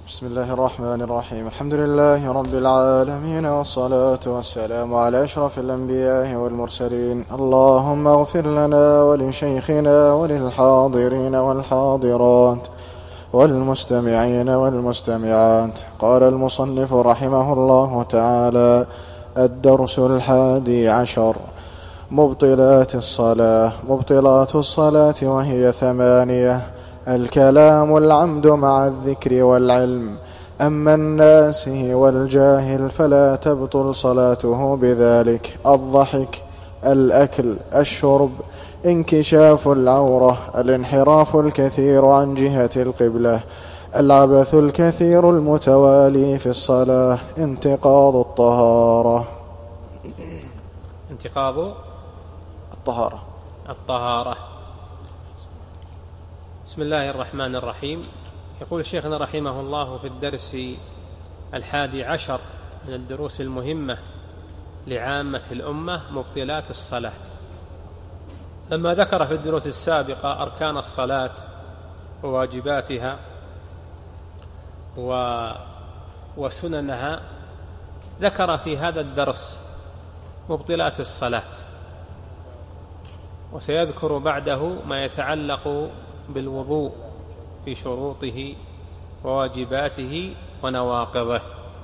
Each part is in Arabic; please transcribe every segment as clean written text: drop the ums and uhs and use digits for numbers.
بسم الله الرحمن الرحيم. الحمد لله رب العالمين، والصلاة والسلام على أشرف الأنبياء والمرسلين. اللهم اغفر لنا ولشيخنا وللحاضرين والحاضرات والمستمعين والمستمعات. قال المصنف رحمه الله تعالى: الدرس 11: مبطلات الصلاة. مبطلات الصلاة وهي 8: الكلام العمد مع الذكر والعلم. أما الناسي والجاهل فلا تبطل صلاته بذلك: الضحك، الأكل، الشرب، انكشاف العورة، الانحراف الكثير عن جهة القبلة، العبث الكثير المتوالي في الصلاة، انتقاض الطهارة. انتقاض الطهارة. بسم الله الرحمن الرحيم. يقول شيخنا رحمه الله في الدرس 11 من الدروس المهمة لعامة الأمة: مبطلات الصلاة. لما ذكر في الدروس السابقة أركان الصلاة وواجباتها وسننها، ذكر في هذا الدرس مبطلات الصلاة، وسيذكر بعده ما يتعلق بالوضوء في شروطه وواجباته ونواقضه.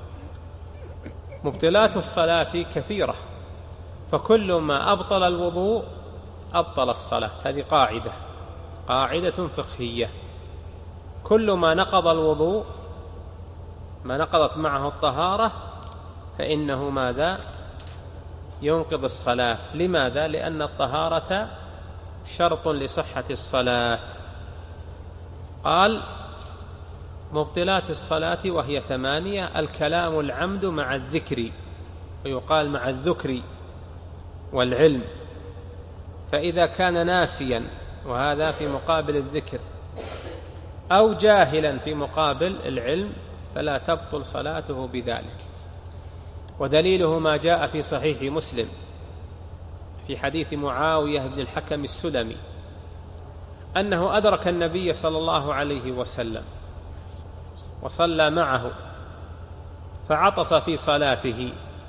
مبطلات الصلاة كثيرة، فكل ما أبطل الوضوء أبطل الصلاة. هذه قاعدة فقهية. كل ما نقض الوضوء، ما نقضت معه الطهارة، فإنه ماذا؟ ينقض الصلاة. لماذا؟ لأن الطهارة شرط لصحة الصلاة. قال: مبطلات الصلاة وهي 8: الكلام العمد مع الذكر، ويقال مع الذكر والعلم. فإذا كان ناسيا، وهذا في مقابل الذكر، أو جاهلا في مقابل العلم، فلا تبطل صلاته بذلك. ودليله ما جاء في صحيح مسلم في حديث معاوية بن الحكم السلمي أنه أدرك النبي صلى الله عليه وسلم وصلى معه، فعطس في صلاته،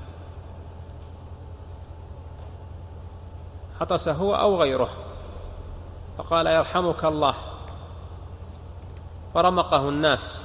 عطس هو أو غيره، فقال: يرحمك الله. فرمقه الناس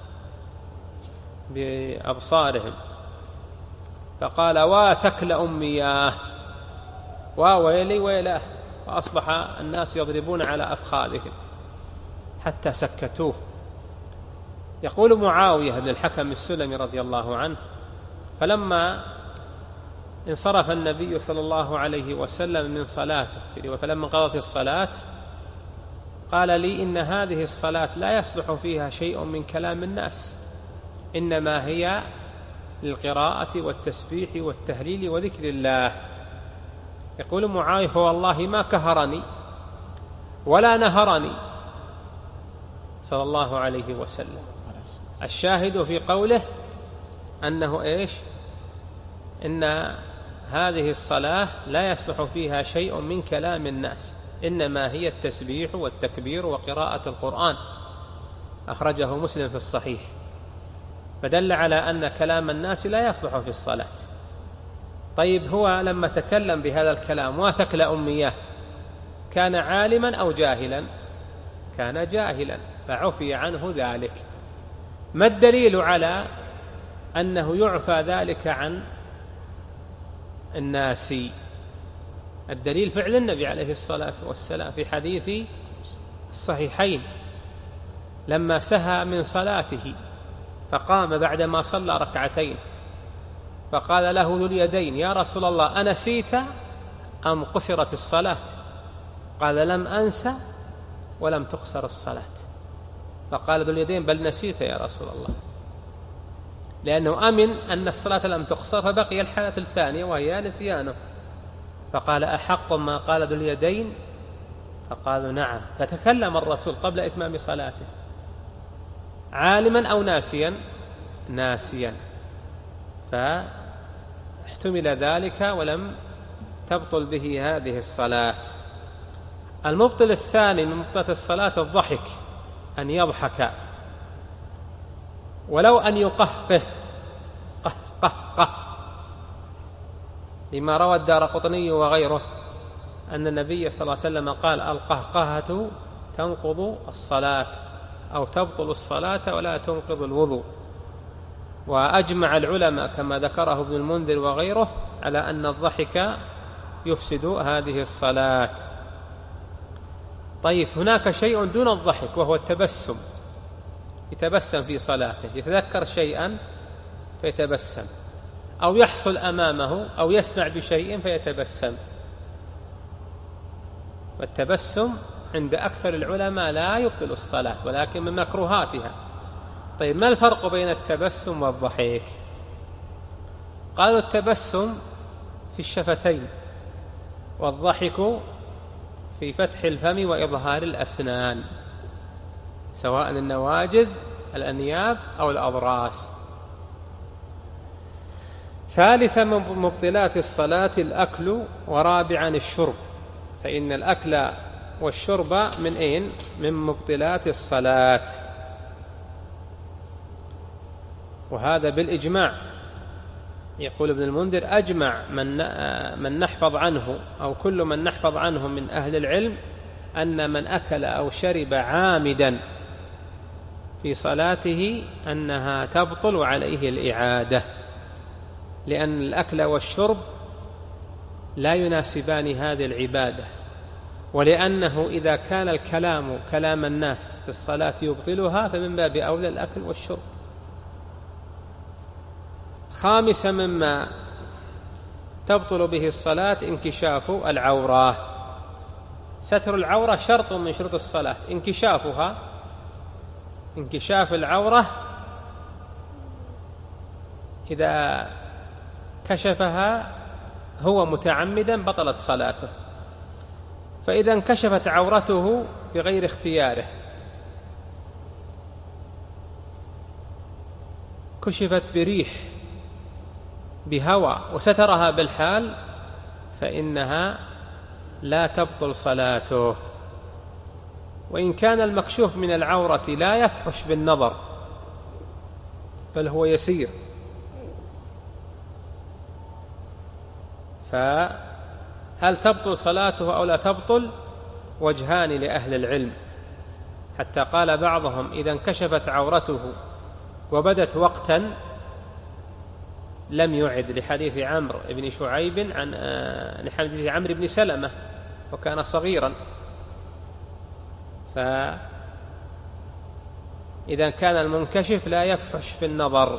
بأبصارهم، فقال: واثكل أمياه، وويلي ويلاه. فأصبح الناس يضربون على أفخاذهم حتى سكتوه. يقول معاوية بن الحكم السلمي رضي الله عنه: فلما انصرف النبي صلى الله عليه وسلم من صلاته، فلما قضت الصلاة، قال لي: إن هذه الصلاة لا يصلح فيها شيء من كلام الناس، إنما هي للقراءة والتسبيح والتهليل وذكر الله. يقول معاوية: فوالله ما كهرني ولا نهرني صلى الله عليه وسلم. الشاهد في قوله أنه إيش؟ إن هذه الصلاة لا يصلح فيها شيء من كلام الناس، إنما هي التسبيح والتكبير وقراءة القرآن. أخرجه مسلم في الصحيح. فدل على أن كلام الناس لا يصلح في الصلاة. طيب، هو لما تكلم بهذا الكلام واثكل أمياه، كان عالما أو جاهلا؟ كان جاهلا، فعفي عنه ذلك. ما الدليل على أنه يعفى ذلك عن الناس؟ الدليل فعل النبي عليه الصلاة والسلام في حديث الصحيحين لما سهى من صلاته فقام بعدما صلى ركعتين، فقال له ذو اليدين: يا رسول الله، أنسيت أم قصرت الصلاة؟ قال: لم أنسى ولم تقصر الصلاة. فقال ذو اليدين: بل نسيت يا رسول الله، لأنه أمن أن الصلاة لم تقصر، فبقي الحالة الثانية وهي نسيانه. فقال: أحق ما قال ذو اليدين؟ فقالوا: نعم. فتكلم الرسول قبل إتمام صلاته: عالما أو ناسيا؟ ناسيا. فاحتمل ذلك ولم تبطل به هذه الصلاة. المبطل الثاني من مبطلات الصلاة الضحك، أن يضحك. ولو أن يقهقه قهقه، لما روى الدارقطني وغيره أن النبي صلى الله عليه وسلم قال: القهقهة تنقض الصلاة أو تبطل الصلاة ولا تنقض الوضوء. وأجمع العلماء كما ذكره ابن المنذر وغيره على أن الضحك يفسد هذه الصلاة. طيب، هناك شيء دون الضحك وهو التبسم، يتبسم في صلاته، يتذكر شيئا فيتبسم، أو يحصل أمامه أو يسمع بشيء فيتبسم. والتبسم عند أكثر العلماء لا يبطل الصلاة ولكن من مكروهاتها. طيب، ما الفرق بين التبسم والضحك؟ قالوا التبسم في الشفتين، والضحك في فتح الفم وإظهار الأسنان، سواء النواجذ الأنياب أو الأضراس. ثالثا من مبطلات الصلاة الأكل، ورابعا الشرب، فإن الأكل والشرب من مبطلات الصلاة، وهذا بالإجماع. يقول ابن المنذر: أجمع من نحفظ عنه أو كل من نحفظ عنه من أهل العلم أن من أكل أو شرب عامدا في صلاته أنها تبطل وعليه الإعادة، لأن الأكل والشرب لا يناسبان هذه العبادة، ولأنه إذا كان الكلام كلام الناس في الصلاة يبطلها، فمن باب أولى الأكل والشرب. خامسا مما تبطل به الصلاة انكشاف العورة. ستر العورة شرط من شروط الصلاة، انكشاف العورة إذا كشفها هو متعمدا بطلت صلاته. فإذا انكشفت عورته بغير اختياره، كشفت بريح بهوى وسترها بالحال، فإنها لا تبطل صلاته. وإن كان المكشوف من العورة لا يفحش بالنظر بل هو يسير، فهل تبطل صلاته أو لا تبطل؟ وجهان لأهل العلم، حتى قال بعضهم: إذا انكشفت عورته وبدت وقتا لم يعد، لحديث عمرو بن شعيب لحديث عمرو بن سلمة وكان صغيرا. فإذا كان المنكشف لا يفحش في النظر.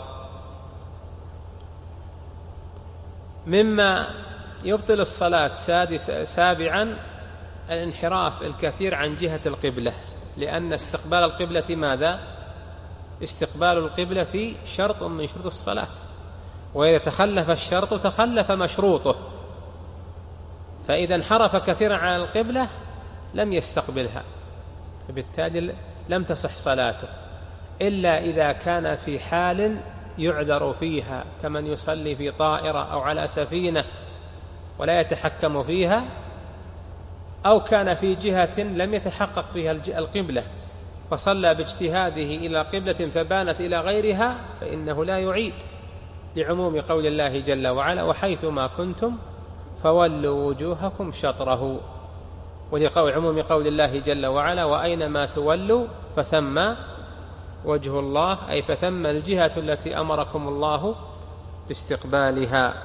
مما يبطل الصلاة سابعا الانحراف الكثير عن جهة القبلة، لأن استقبال القبلة ماذا؟ استقبال القبلة شرط من شروط الصلاة، وإذا تخلف الشرط تخلف مشروطه، فإذا انحرف كثيرا عن القبلة لم يستقبلها، فبالتالي لم تصح صلاته، إلا إذا كان في حال يعذر فيها، كمن يصلي في طائرة أو على سفينة ولا يتحكم فيها، أو كان في جهة لم يتحقق فيها القبلة فصلى باجتهاده إلى قبلة فبانت إلى غيرها، فإنه لا يعيد، لعموم قول الله جل وعلا: وحيثما كنتم فولوا وجوهكم شطره، ولعموم قول الله جل وعلا: وأينما تولوا فثم وجه الله، أي فثم الجهة التي أمركم الله باستقبالها.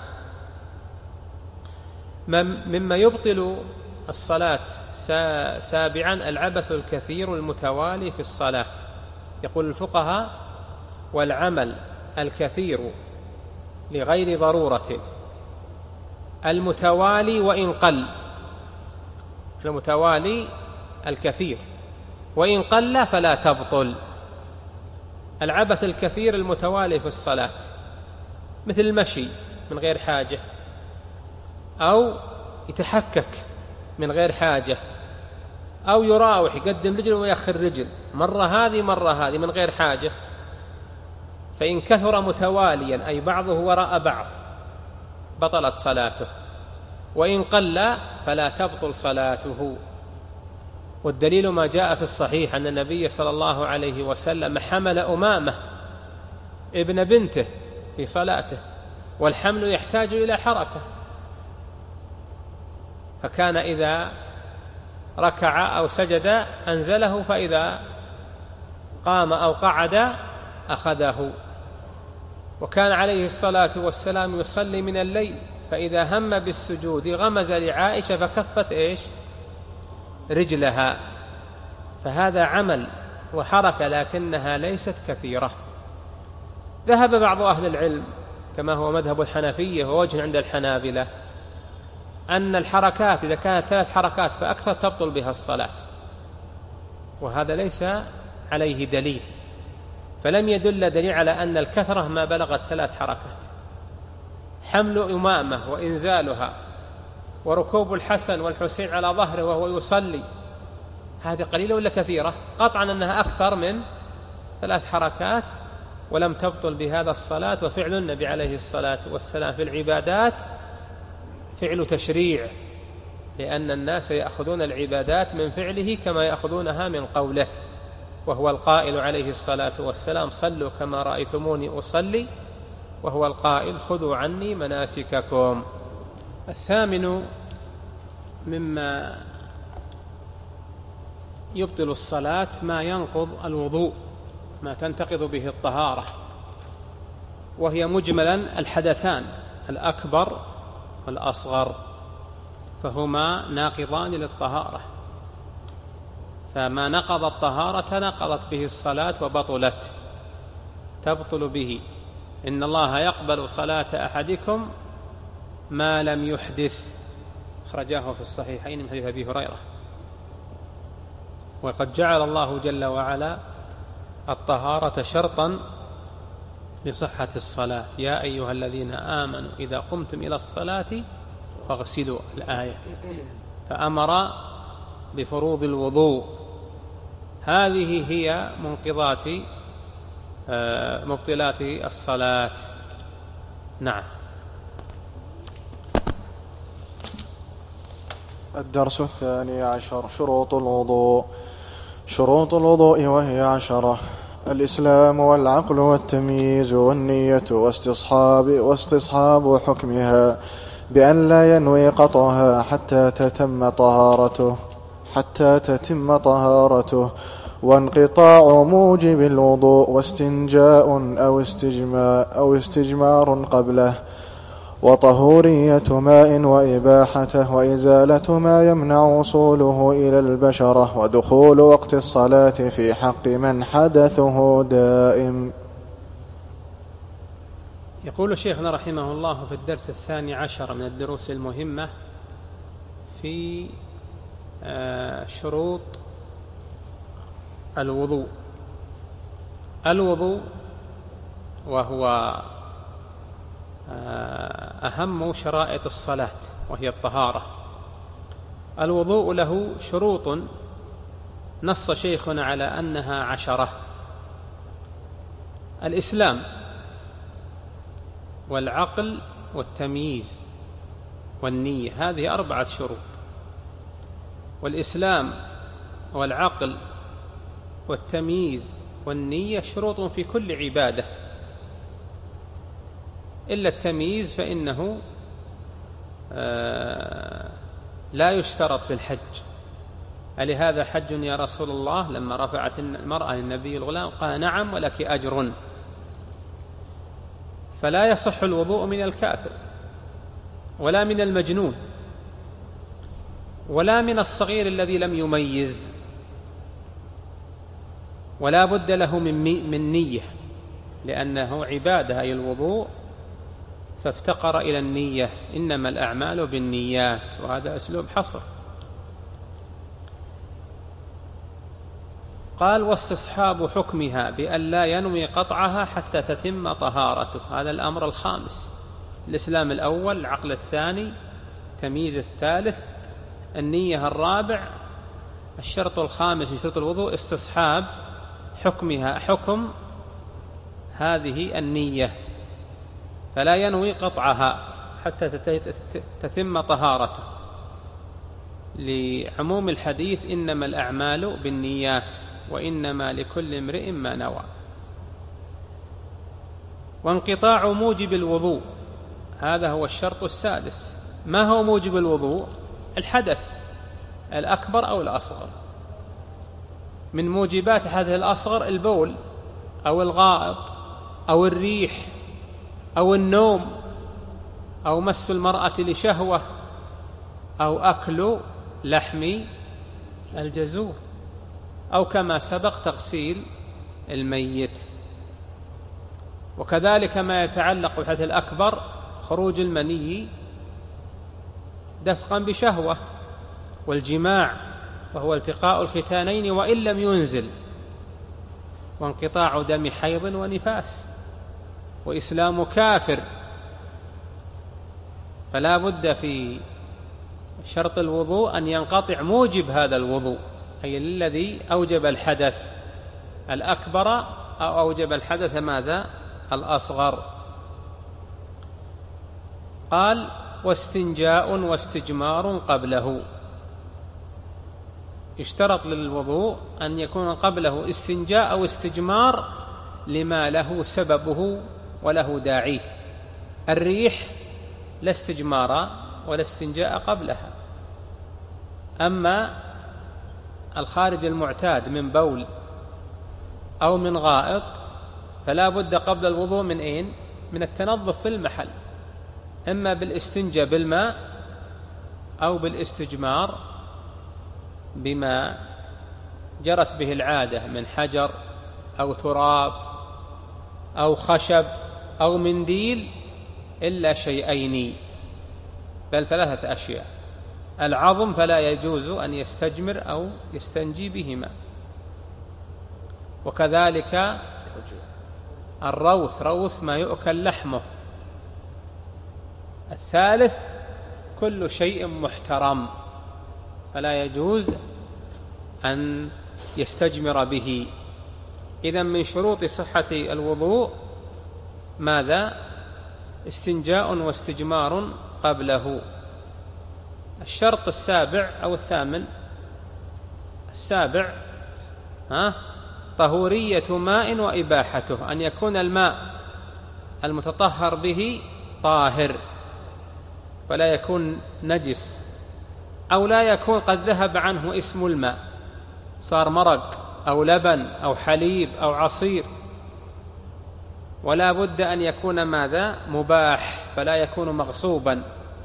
مما يبطل الصلاة سابعا العبث الكثير المتوالي في الصلاة. يقول الفقهاء: والعمل الكثير لغير ضرورة المتوالي وإن قل، المتوالي الكثير وإن قل فلا تبطل. العبث الكثير المتوالي في الصلاة مثل المشي من غير حاجة، أو يتحكك من غير حاجة، أو يراوح يقدم رجل ويأخر رجل، مرة هذه مرة هذه من غير حاجة، فإن كثر متواليا أي بعضه وراء بعض بطلت صلاته، وإن قل فلا تبطل صلاته. والدليل ما جاء في الصحيح أن النبي صلى الله عليه وسلم حمل أمامة ابن بنته في صلاته، والحمل يحتاج إلى حركة، فكان إذا ركع أو سجد أنزله، فإذا قام أو قعد أخذه. وكان عليه الصلاة والسلام يصلي من الليل، فإذا هم بالسجود غمز لعائشة فكفت رجلها، فهذا عمل وحركة لكنها ليست كثيرة. ذهب بعض أهل العلم كما هو مذهب الحنفية ووجه عند الحنابلة أن الحركات إذا كانت 3 حركات فأكثر تبطل بها الصلاة، وهذا ليس عليه دليل، فلم يدل دليل على أن الكثرة ما بلغت 3 حركات. حمل أمامة وإنزالها وركوب الحسن والحسين على ظهره وهو يصلي، هذه قليلة ولا كثيرة؟ قطعا أنها أكثر من 3 حركات، ولم تبطل بهذا الصلاة. وفعل النبي عليه الصلاة والسلام في العبادات فعل تشريع، لأن الناس يأخذون العبادات من فعله كما يأخذونها من قوله، وهو القائل عليه الصلاة والسلام: صلوا كما رأيتموني أصلي، وهو القائل: خذوا عني مناسككم. الثامن مما يبطل الصلاة ما ينقض الوضوء، ما تنتقض به الطهارة، وهي مجملا الحدثان الأكبر والأصغر، فهما ناقضان للطهارة، فما نقض الطهارة نقضت به الصلاة وبطلت، تبطل به. إن الله يقبل صلاة أحدكم ما لم يحدث، أخرجاه في الصحيحين من حديث أبي هريرة. وقد جعل الله جل وعلا الطهارة شرطا لصحة الصلاة: يا أيها الذين آمنوا إذا قمتم إلى الصلاة فاغسلوا، الآية، فأمر بفروض الوضوء. هذه هي منقضات مبطلات الصلاة. نعم. الدرس 12: شروط الوضوء. شروط الوضوء وهي 10: الإسلام والعقل والتمييز والنية واستصحاب حكمها بأن لا ينوي قطعها حتى تتم طهارته، وانقطاع موجب الوضوء، واستنجاء أو استجمار قبله، وطهورية ماء وإباحته، وإزالة ما يمنع وصوله إلى البشرة، ودخول وقت الصلاة في حق من حدثه دائم. يقول شيخنا رحمه الله في الدرس 12 من الدروس المهمة في شروط الوضوء. الوضوء وهو أهم شرائط الصلاة، وهي الطهارة. الوضوء له شروط نص شيخنا على أنها 10: الإسلام والعقل والتمييز والنية، هذه 4 شروط. والإسلام والعقل والتمييز والنية شروط في كل عبادة، إلا التمييز فإنه لا يشترط في الحج. ألهذا حج يا رسول الله؟ لما رفعت المرأة للنبي الغلام قال: نعم ولك أجر. فلا يصح الوضوء من الكافر، ولا من المجنون، ولا من الصغير الذي لم يميز، ولا بد له من نية، لأنه عبادة أي الوضوء، فافتقر إلى النية: إنما الأعمال بالنيات، وهذا أسلوب حصر. قال: واستصحاب حكمها بأن لا ينوي قطعها حتى تتم طهارته، هذا الأمر الخامس. الإسلام الأول، العقل الثاني، تمييز الثالث، النية الرابع. الشرط الخامس من شروط الوضوء استصحاب حكمها، حكم هذه النية، فلا ينوي قطعها حتى تتم طهارته، لعموم الحديث: إنما الأعمال بالنيات وإنما لكل امرئ ما نوى. وانقطاع موجب الوضوء، هذا هو الشرط السادس. ما هو موجب الوضوء؟ الحدث الأكبر أو الأصغر. من موجبات الحدث الأصغر البول أو الغائط أو الريح أو النوم أو مس المرأة لشهوة أو أكل لحم الجزور، أو كما سبق تغسيل الميت. وكذلك ما يتعلق بالحدث الأكبر خروج المني دفقا بشهوة، والجماع وهو التقاء الختانين وإن لم ينزل، وانقطاع دم حيض ونفاس، وإسلام كافر. فلا بد في شرط الوضوء أن ينقطع موجب هذا الوضوء، أي الذي أوجب الحدث الأكبر أو أوجب الحدث ماذا؟ الأصغر. قال: واستنجاء واستجمار قبله. يشترط للوضوء أن يكون قبله استنجاء أو استجمار لما له سببه وله داعيه. الريح لا استجمار ولا استنجاء قبلها. أما الخارج المعتاد من بول أو من غائط فلا بد قبل الوضوء من أين؟ من التنظف في المحل، إما بالاستنجاء بالماء أو بالاستجمار بما جرت به العادة من حجر أو تراب أو خشب أو منديل، إلا شيئين، بل 3 أشياء: العظم فلا يجوز أن يستجمر أو يستنجي بهما، وكذلك الروث، روث ما يؤكل لحمه. الثالث كل شيء محترم فلا يجوز أن يستجمر به. إذن من شروط صحة الوضوء ماذا؟ استنجاء واستجمار قبله. الشرط السابع أو الثامن، السابع طهورية ماء وإباحته، أن يكون الماء المتطهر به طاهر فلا يكون نجس، أو لا يكون قد ذهب عنه اسم الماء، صار مرق أو لبن أو حليب أو عصير. ولا بد أن يكون ماذا؟ مباح، فلا يكون مغصوبا،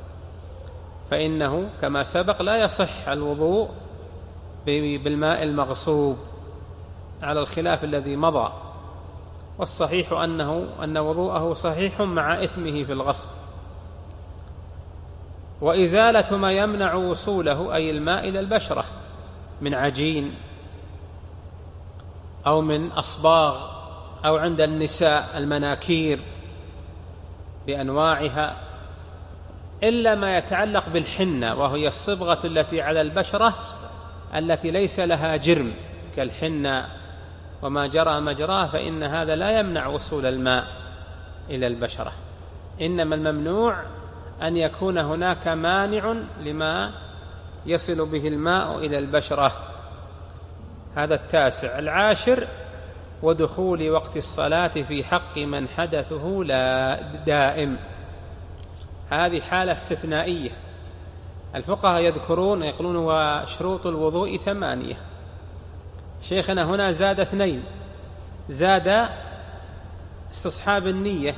فإنه كما سبق لا يصح الوضوء بالماء المغصوب على الخلاف الذي مضى. والصحيح أن وضوءه صحيح مع إثمه في الغصب. وإزالة ما يمنع وصوله، أي الماء إلى البشرة، من عجين أو من أصباغ، أو عند النساء المناكير بأنواعها، إلا ما يتعلق بالحنة، وهي الصبغة التي على البشرة التي ليس لها جرم كالحنة وما جرى مجراه، فإن هذا لا يمنع وصول الماء إلى البشرة. إنما الممنوع أن يكون هناك مانع لما يصل به الماء إلى البشرة. هذا التاسع. العاشر: ودخول وقت الصلاة في حق من حدثه لا دائم. هذه حالة استثنائية. الفقهاء يذكرون يقولون: وشروط الوضوء 8. شيخنا هنا زاد 2، زاد استصحاب النية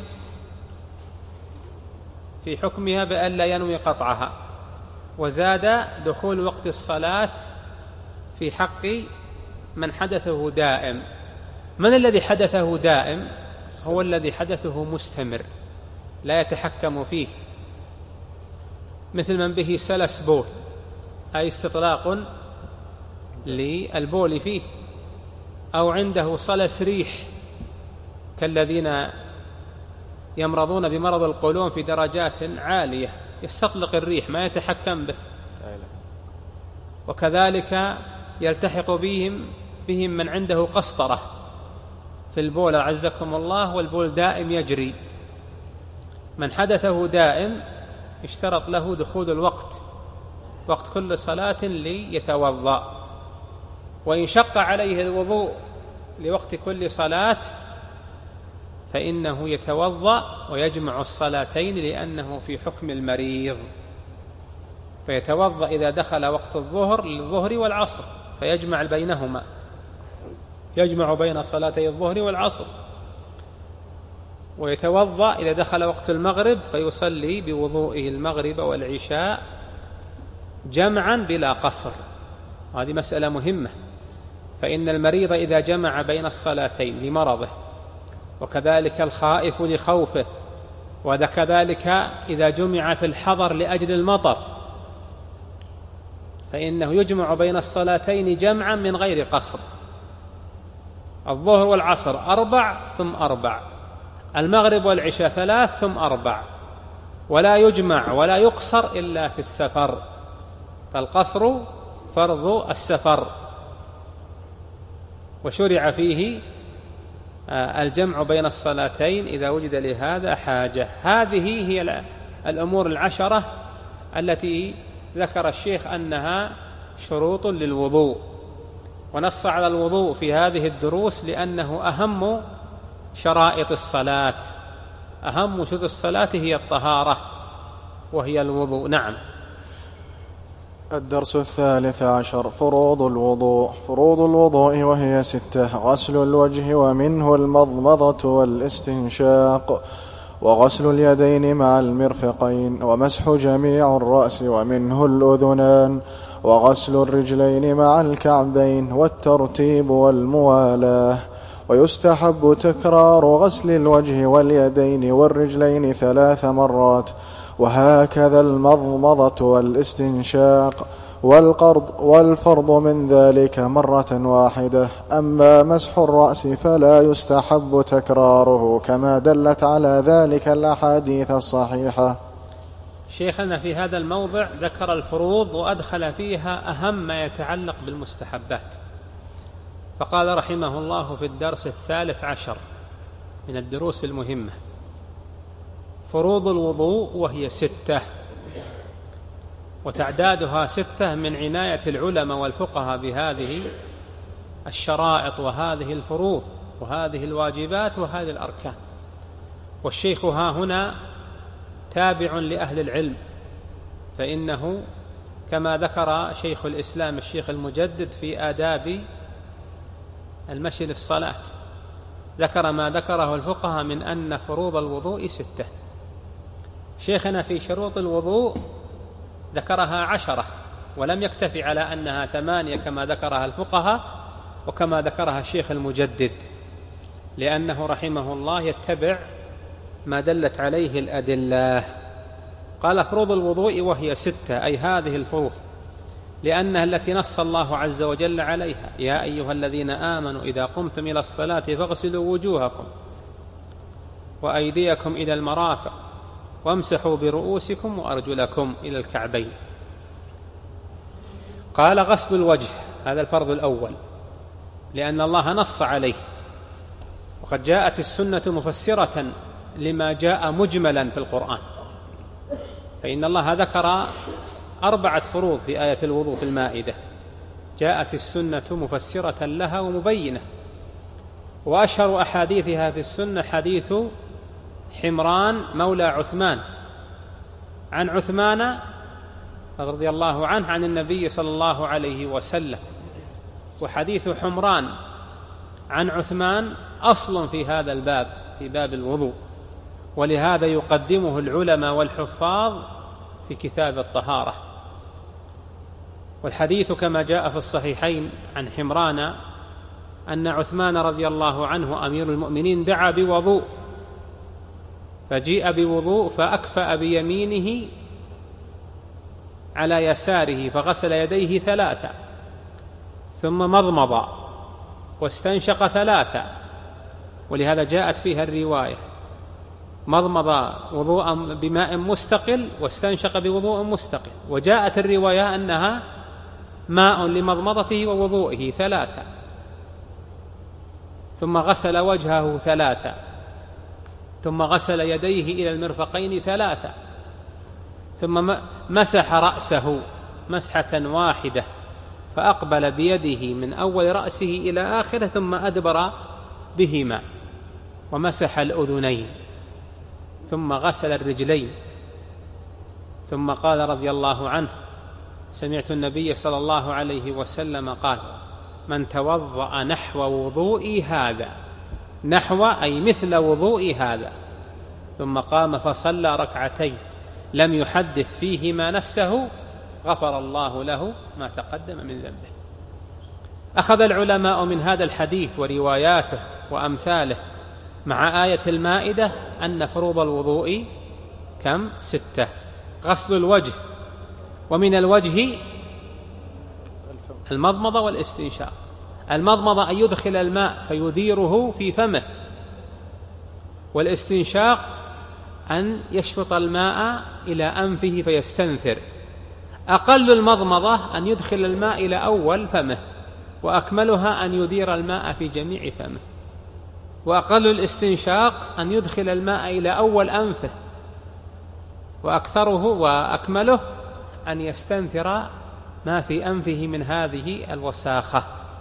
في حكمها بأن لا ينوي قطعها، وزاد دخول وقت الصلاة في حق من حدثه دائم. من الذي حدثه دائم؟ هو الذي حدثه مستمر لا يتحكم فيه، مثل من به سلس بول، أي استطلاق للبول فيه، أو عنده صلس ريح كالذين يمرضون بمرض القولون في درجات عالية، يستطلق الريح ما يتحكم به. وكذلك يلتحق بهم من عنده قسطرة في البول أعزكم الله، والبول دائم يجري. من حدثه دائم اشترط له دخول الوقت، وقت كل صلاة ليتوضأ. وإن شق عليه الوضوء لوقت كل صلاة فإنه يتوضأ ويجمع الصلاتين لأنه في حكم المريض، فيتوضأ إذا دخل وقت الظهر للظهر والعصر فيجمع بينهما، يجمع بين صلاتي الظهر والعصر، ويتوضأ إذا دخل وقت المغرب فيصلي بوضوئه المغرب والعشاء جمعا بلا قصر. هذه مسألة مهمة، فإن المريض إذا جمع بين الصلاتين لمرضه، وكذلك الخائف لخوفه، وكذلك إذا جمع في الحضر لأجل المطر، فإنه يجمع بين الصلاتين جمعا من غير قصر. الظهر والعصر 4 ثم 4، المغرب والعشاء 3 ثم 4، ولا يجمع ولا يقصر إلا في السفر، فالقصر فرض السفر، وشرع فيه الجمع بين الصلاتين إذا وجد لهذا حاجة. هذه هي الأمور العشرة التي ذكر الشيخ أنها شروط للوضوء، ونص على الوضوء في هذه الدروس لأنه أهم شرائط الصلاة، أهم شروط الصلاة هي الطهارة وهي الوضوء. نعم. الدرس 13. فروض الوضوء. فروض الوضوء وهي 6: غسل الوجه ومنه المضمضة والاستنشاق، وغسل اليدين مع المرفقين، ومسح جميع الرأس ومنه الأذنان، وغسل الرجلين مع الكعبين، والترتيب والموالاة. ويستحب تكرار غسل الوجه واليدين والرجلين 3 مرات، وهكذا المضمضة والاستنشاق، والفرض من ذلك 1 مرة. أما مسح الرأس فلا يستحب تكراره، كما دلت على ذلك الأحاديث الصحيحة. شيخنا في هذا الموضع ذكر الفروض وأدخل فيها أهم ما يتعلق بالمستحبات، فقال رحمه الله في الدرس 13 من الدروس المهمة: فروض الوضوء وهي 6، وتعدادها 6 من عناية العلماء والفقهاء بهذه الشرائط وهذه الفروض وهذه الواجبات وهذه الأركان. والشيخ ها هنا تابع لأهل العلم، فإنه كما ذكر شيخ الإسلام الشيخ المجدد في آداب المشي للصلاة، ذكر ما ذكره الفقهاء من أن فروض الوضوء 6. شيخنا في شروط الوضوء ذكرها 10، ولم يكتفي على أنها 8 كما ذكرها الفقهاء وكما ذكرها الشيخ المجدد، لأنه رحمه الله يتبع ما دلت عليه الأدلة. قال: فروض الوضوء وهي 6، أي هذه الفروض، لأنها التي نص الله عز وجل عليها: يا أيها الذين آمنوا إذا قمتم إلى الصلاة فاغسلوا وجوهكم وأيديكم إلى المرافق وامسحوا برؤوسكم وأرجلكم إلى الكعبين. قال: غسل الوجه، هذا الفرض الأول، لأن الله نص عليه، وقد جاءت السنة مفسرة لما جاء مجملا في القرآن، فإن الله ذكر 4 فروض في آية الوضوء في المائدة، جاءت السنة مفسرة لها ومبينة. وأشهر أحاديثها في السنة حديث حمران مولى عثمان عن عثمان رضي الله عنه عن النبي صلى الله عليه وسلم. وحديث حمران عن عثمان أصل في هذا الباب، في باب الوضوء، ولهذا يقدمه العلماء والحفاظ في كتاب الطهارة. والحديث كما جاء في الصحيحين عن حمران أن عثمان رضي الله عنه أمير المؤمنين دعا بوضوء، فجيء بوضوء فأكفأ بيمينه على يساره فغسل يديه 3، ثم مضمض واستنشق 3، ولهذا جاءت فيها الرواية: مضمض وضوءا بماء مستقل واستنشق بوضوء مستقل. وجاءت الرواية أنها ماء لمضمضته ووضوئه 3، ثم غسل وجهه 3، ثم غسل يديه إلى المرفقين 3، ثم مسح رأسه مسحة واحدة، فأقبل بيده من أول رأسه إلى آخره ثم أدبر بهما، ومسح الأذنين ثم غسل الرجلين، ثم قال رضي الله عنه: سمعت النبي صلى الله عليه وسلم قال: من توضأ نحو وضوئي هذا، نحو أي مثل وضوئي هذا، ثم قام فصلى ركعتين لم يحدث فيهما نفسه غفر الله له ما تقدم من ذنبه. أخذ العلماء من هذا الحديث ورواياته وأمثاله مع آية المائدة أن فروض الوضوء كم؟ 6: غسل الوجه، ومن الوجه المضمضة والاستنشاق. المضمضة أن يدخل الماء فيديره في فمه، والاستنشاق أن يشفط الماء إلى أنفه فيستنثر. أقل المضمضة أن يدخل الماء إلى أول فمه، وأكملها أن يدير الماء في جميع فمه. وأقل الاستنشاق أن يدخل الماء إلى أول أنفه، وأكثره وأكمله أن يستنثر ما في أنفه من هذه الوساخة.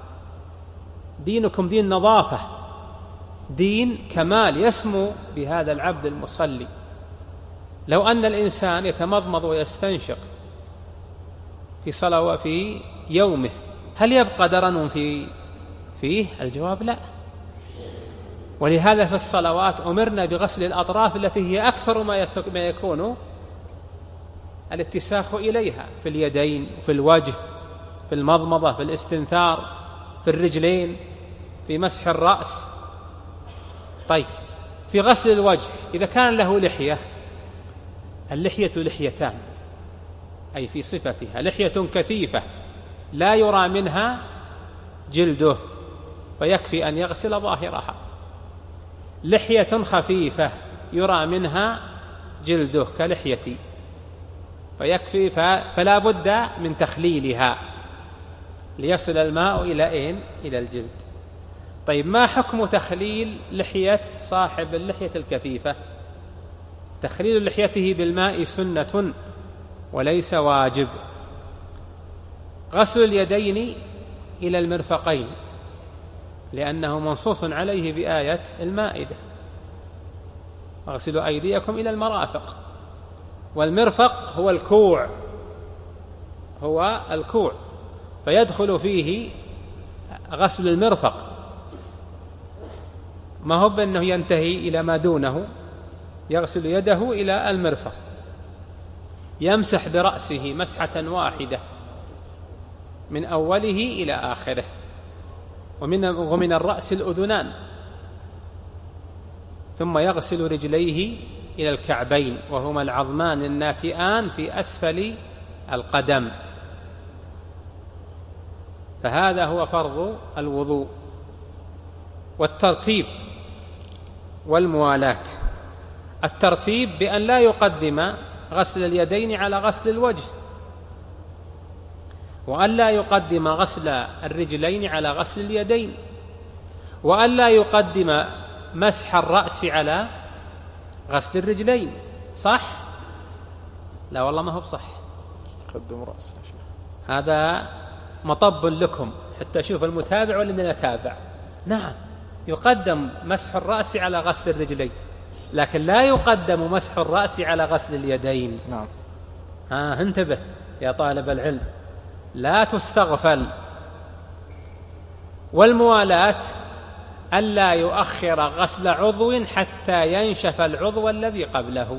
دينكم دين نظافة، دين كمال يسمو بهذا العبد المصلي. لو أن الإنسان يتمضمض ويستنشق في صلاة في يومه هل يبقى درن فيه؟ الجواب لا. ولهذا في الصلوات أمرنا بغسل الأطراف التي هي أكثر ما يكون الاتساخ إليها، في اليدين، في الوجه، في المضمضة، في الاستنثار، في الرجلين، في مسح الرأس. طيب، في غسل الوجه إذا كان له لحية، اللحية لحيتان، أي في صفتها لحية كثيفة لا يرى منها جلده فيكفي أن يغسل ظاهرها، لحية خفيفة يرى منها جلده كلحيتي فيكفي، فلا بد من تخليلها ليصل الماء إلى أين؟ إلى الجلد. طيب، ما حكم تخليل لحية صاحب اللحية الكثيفة؟ تخليل لحيته بالماء سنة وليس واجب. غسل اليدين إلى المرفقين لأنه منصوص عليه بآية المائدة: اغسلوا أيديكم إلى المرافق. والمرفق هو الكوع، فيدخل فيه غسل المرفق، ما هو بأنه ينتهي إلى ما دونه، يغسل يده إلى المرفق، يمسح برأسه مسحة واحدة من أوله إلى آخره، ومن الرأس الأذنان، ثم يغسل رجليه إلى الكعبين وهما العظمان الناتئان في أسفل القدم. فهذا هو فرض الوضوء. والترتيب والموالاة: الترتيب بأن لا يقدم غسل اليدين على غسل الوجه، وأن لا يقدم غسل الرجلين على غسل اليدين، وأن لا يقدم مسح الرأس على غسل الرجلين. صح؟ لا والله ما هو بصح. قدم رأس. هذا مطب لكم حتى أشوف المتابع ولا من أتابع. نعم، يقدم مسح الرأس على غسل الرجلين، لكن لا يقدم مسح الرأس على غسل اليدين. نعم. انتبه يا طالب العلم، لا تستغفل. والموالاة ألا يؤخر غسل عضو حتى ينشف العضو الذي قبله.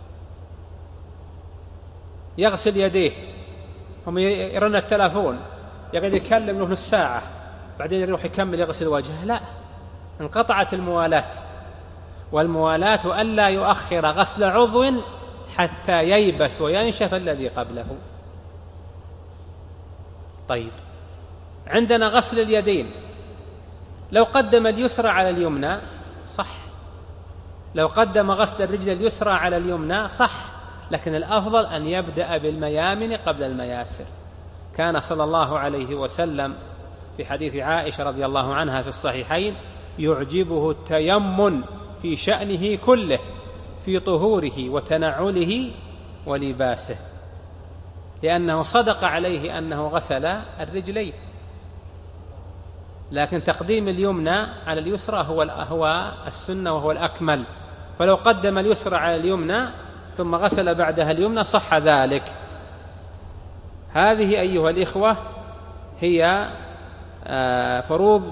يغسل يديه، هم يرن التلفون يقعد يكلم له نص ساعة بعدين يروح يكمل يغسل وجهه، لا، انقطعت الموالاة. والموالاة ألا يؤخر غسل عضو حتى ييبس وينشف الذي قبله. طيب، عندنا غسل اليدين، لو قدم اليسرى على اليمنى صح، لو قدم غسل الرجل اليسرى على اليمنى صح، لكن الأفضل أن يبدأ بالميامن قبل المياسر. كان صلى الله عليه وسلم في حديث عائشة رضي الله عنها في الصحيحين: يعجبه التيمن في شأنه كله، في طهوره وتنعله ولباسه، لأنه صدق عليه أنه غسل الرجلين. لكن تقديم اليمنى على اليسرى هو السنة وهو الأكمل، فلو قدم اليسرى على اليمنى ثم غسل بعدها اليمنى صح ذلك. هذه أيها الإخوة هي فروض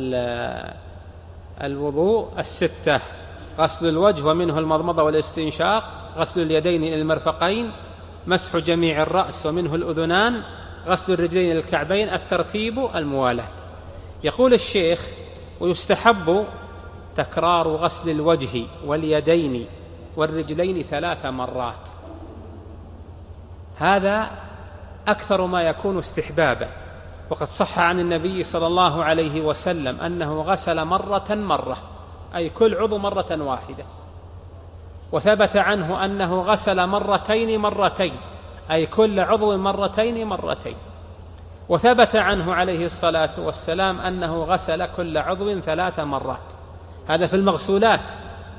الوضوء الستة: غسل الوجه ومنه المضمضة والاستنشاق، غسل اليدين إلى المرفقين، مسح جميع الرأس ومنه الأذنان، غسل الرجلين إلى الكعبين، الترتيب الموالاة. يقول الشيخ: ويستحب تكرار غسل الوجه واليدين والرجلين 3 مرات. هذا أكثر ما يكون استحبابا، وقد صح عن النبي صلى الله عليه وسلم أنه غسل مرة، أي كل عضو مرة واحدة، وثبت عنه أنه غسل مرتين، أي كل عضو مرتين، وثبت عنه عليه الصلاة والسلام أنه غسل كل عضو 3 مرات. هذا في المغسولات،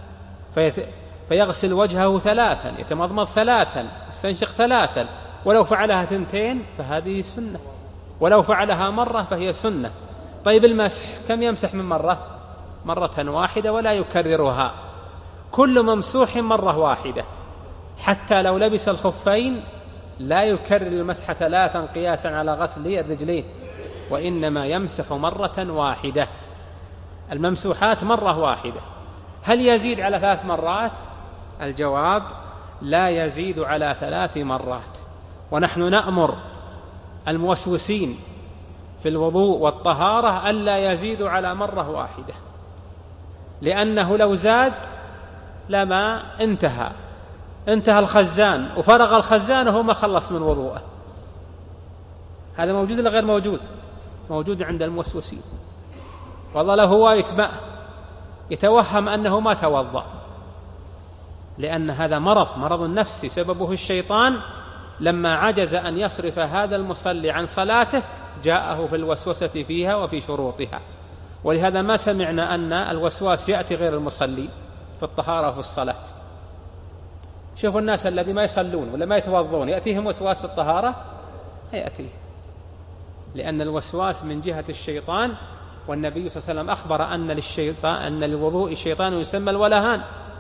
فيغسل وجهه 3، يتمضمض 3، يستنشق 3. ولو فعلها 2 فهذه سنة، ولو فعلها مرة فهي سنة. طيب المسح كم يمسح من مرة واحدة ولا يكررها، كل ممسوح مرة واحدة، حتى لو لبس الخفين لا يكرر المسح 3 قياسا على غسل الرجلين، وإنما يمسح مرة واحدة. الممسوحات مرة واحدة. هل يزيد على 3 مرات؟ الجواب: لا يزيد على 3 مرات. ونحن نأمر الموسوسين في الوضوء والطهارة ألا يزيدوا على مرة واحدة، لأنه لو زاد لما انتهى الخزان وفرغ الخزان وهو ما خلص من وضوءه. هذا موجود ولا غير موجود؟ موجود عند الموسوسين. والله له هواية ماء يتوهم أنه ما توضأ، لأن هذا مرض نفسي سببه الشيطان. لما عجز أن يصرف هذا المصلي عن صلاته جاءه في الوسوسة فيها وفي شروطها. ولهذا ما سمعنا أن الوسواس يأتي غير المصلي في الطهارة وفي الصلاة. شوفوا الناس الذين ما يصلون ولا ما يتوضون يأتيهم وسواس في الطهارة؟ يأتيه، لأن الوسواس من جهة الشيطان. والنبي صلى الله عليه وسلم أخبر أن للوضوء شيطان يسمى الولهان،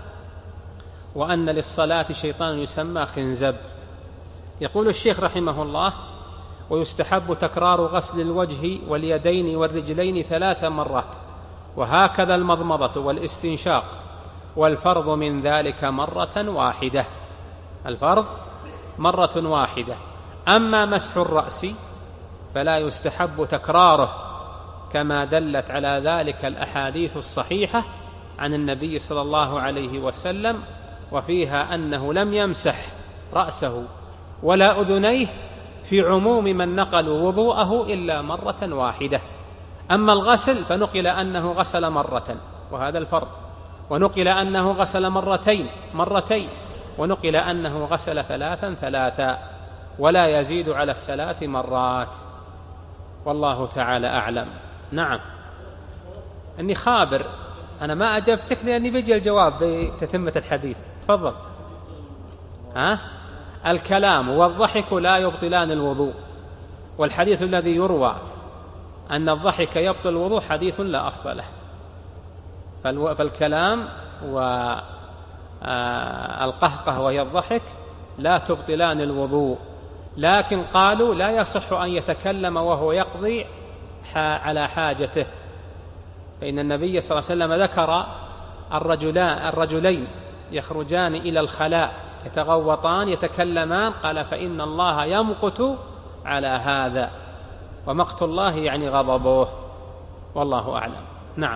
وأن للصلاة شيطان يسمى خنزب. يقول الشيخ رحمه الله: ويستحب تكرار غسل الوجه واليدين والرجلين 3 مرات، وهكذا المضمضة والاستنشاق، والفرض من ذلك مرة واحدة. الفرض مرة واحدة. أما مسح الرأس فلا يستحب تكراره، كما دلت على ذلك الأحاديث الصحيحة عن النبي صلى الله عليه وسلم، وفيها أنه لم يمسح رأسه ولا أذنيه في عموم من نقلوا وضوءه إلا مرة واحدة. أما الغسل فنقل أنه غسل مرة، وهذا الفرض، ونقل أنه غسل مرتين، ونقل أنه غسل 3، ولا يزيد على 3 مرات. والله تعالى أعلم. نعم، أني خابر، أنا ما أجبتك لأني بيجي الجواب بتتمة الحديث. تفضل. الكلام والضحك لا يبطلان الوضوء، والحديث الذي يروى أن الضحك يبطل الوضوء حديث لا أصل له. فالكلام والقهقه وهي الضحك لا تبطلان الوضوء، لكن قالوا لا يصح أن يتكلم وهو يقضي على حاجته، فإن النبي صلى الله عليه وسلم ذكر الرجلين يخرجان إلى الخلاء يتغوطان يتكلمان، قال: فإن الله يمقت على هذا، ومقت الله يعني غضبه. والله أعلم. نعم.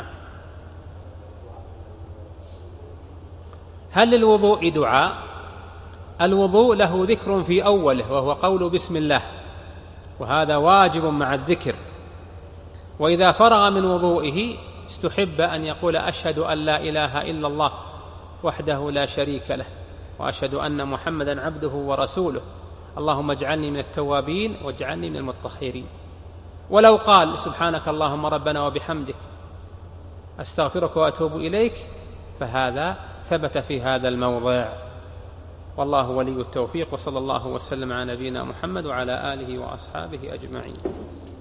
هل للوضوء دعاء؟ الوضوء له ذكر في أوله وهو قول بسم الله، وهذا واجب مع الذكر. وإذا فرغ من وضوئه استحب أن يقول: أشهد أن لا إله إلا الله وحده لا شريك له، وأشهد أن محمدا عبده ورسوله، اللهم اجعلني من التوابين واجعلني من المتطهرين. ولو قال: سبحانك اللهم ربنا وبحمدك أستغفرك وأتوب إليك، فهذا ثبت في هذا الموضع. والله ولي التوفيق، وصلى الله وسلم على نبينا محمد وعلى آله وأصحابه أجمعين.